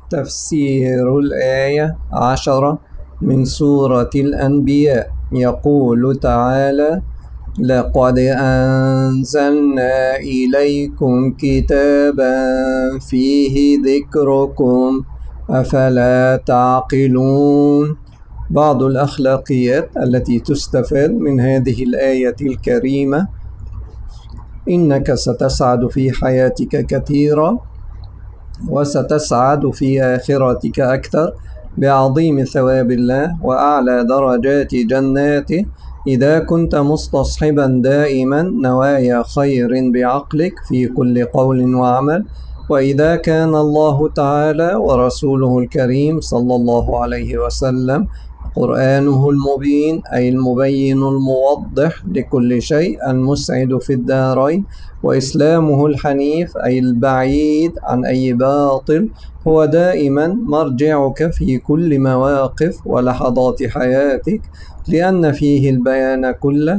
تفسير الآية 10 من سورة الأنبياء. يقول تعالى: لقد أنزلنا إليكم كتابا فيه ذكركم أفلا تعقلون. بعض الأخلاقيات التي تستفاد من هذه الآية الكريمة: إنك ستسعد في حياتك كثيرا، وستسعد في آخرتك أكثر بعظيم ثواب الله وأعلى درجات جناته إذا كنت مستصحبا دائما نوايا خير بعقلك في كل قول وعمل. وإذا كان الله تعالى ورسوله الكريم صلى الله عليه وسلم قرآنه المبين أي المبين الموضح لكل شيء المسعد في الدارين، وإسلامه الحنيف أي البعيد عن أي باطل هو دائما مرجعك في كل مواقف ولحظات حياتك، لأن فيه البيان كله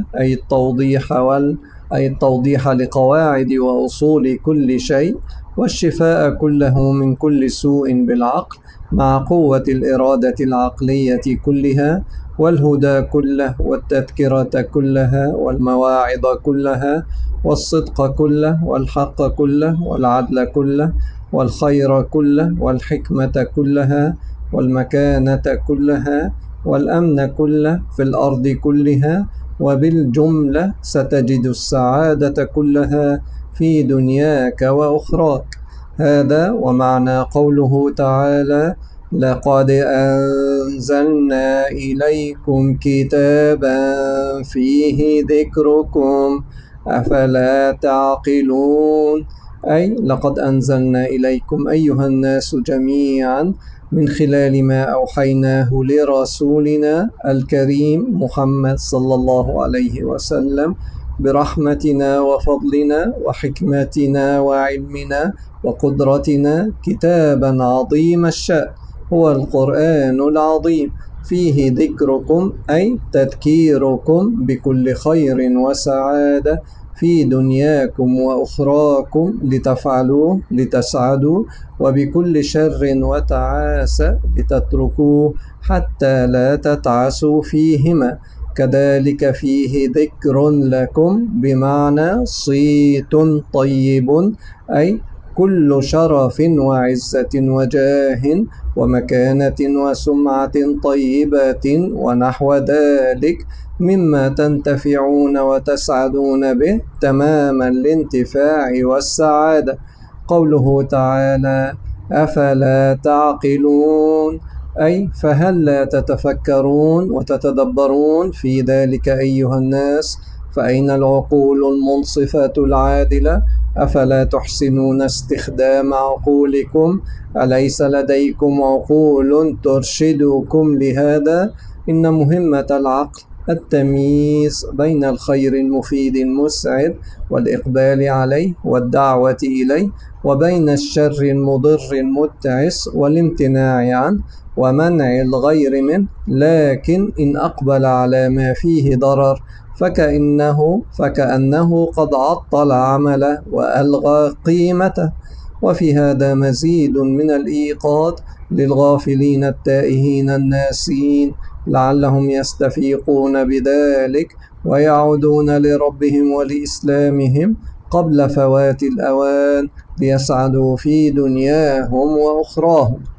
أي التوضيح لقواعد وأصول كل شيء، والشفاء كله من كل سوء بالعقل مع قوة الإرادة العقلية كلها، والهدى كله والتذكرة كلها والمواعظ كلها والصدق كله والحق كله والعدل كله والخير كله والحكمة كلها والمكانة كلها والأمن كله في الأرض كلها. وبالجملة ستجد السعادة كلها في دنياك وأخراك. هذا ومعنى قوله تعالى: لقد أنزلنا إليكم كتابا فيه ذكركم أفلا تعقلون. أي لقد أنزلنا إليكم أيها الناس جميعا من خلال ما أوحيناه لرسولنا الكريم محمد صلى الله عليه وسلم برحمتنا وفضلنا وحكمتنا وعلمنا وقدرتنا كتابا عظيم الشأن هو القرآن العظيم، فيه ذكركم أي تذكيركم بكل خير وسعادة في دنياكم وأخراكم لتفعلوه لتسعدوا، وبكل شر وتعاسة لتتركوه حتى لا تتعسوا فيهما. كذلك فيه ذكر لكم بمعنى صيت طيب أي كل شرف وعزة وجاه ومكانة وسمعة طيبة ونحو ذلك مما تنتفعون وتسعدون به تمام الانتفاع والسعادة. قوله تعالى: أفلا تعقلون، أي فهل لا تتفكرون وتتدبرون في ذلك أيها الناس؟ فأين العقول المنصفة العادلة؟ أفلا تحسنون استخدام عقولكم؟ أليس لديكم عقول ترشدكم لهذا؟ إن مهمة العقل التمييز بين الخير المفيد المسعد والإقبال عليه والدعوة إليه، وبين الشر المضر المتعس والامتناع عنه ومنع الغير منه. لكن إن أقبل على ما فيه ضرر فكأنه قد عطل عمله وألغى قيمته. وفي هذا مزيد من الإيقاظ للغافلين التائهين الناسين لعلهم يستفيقون بذلك ويعودون لربهم ولإسلامهم قبل فوات الأوان ليسعدوا في دنياهم وأخراهم.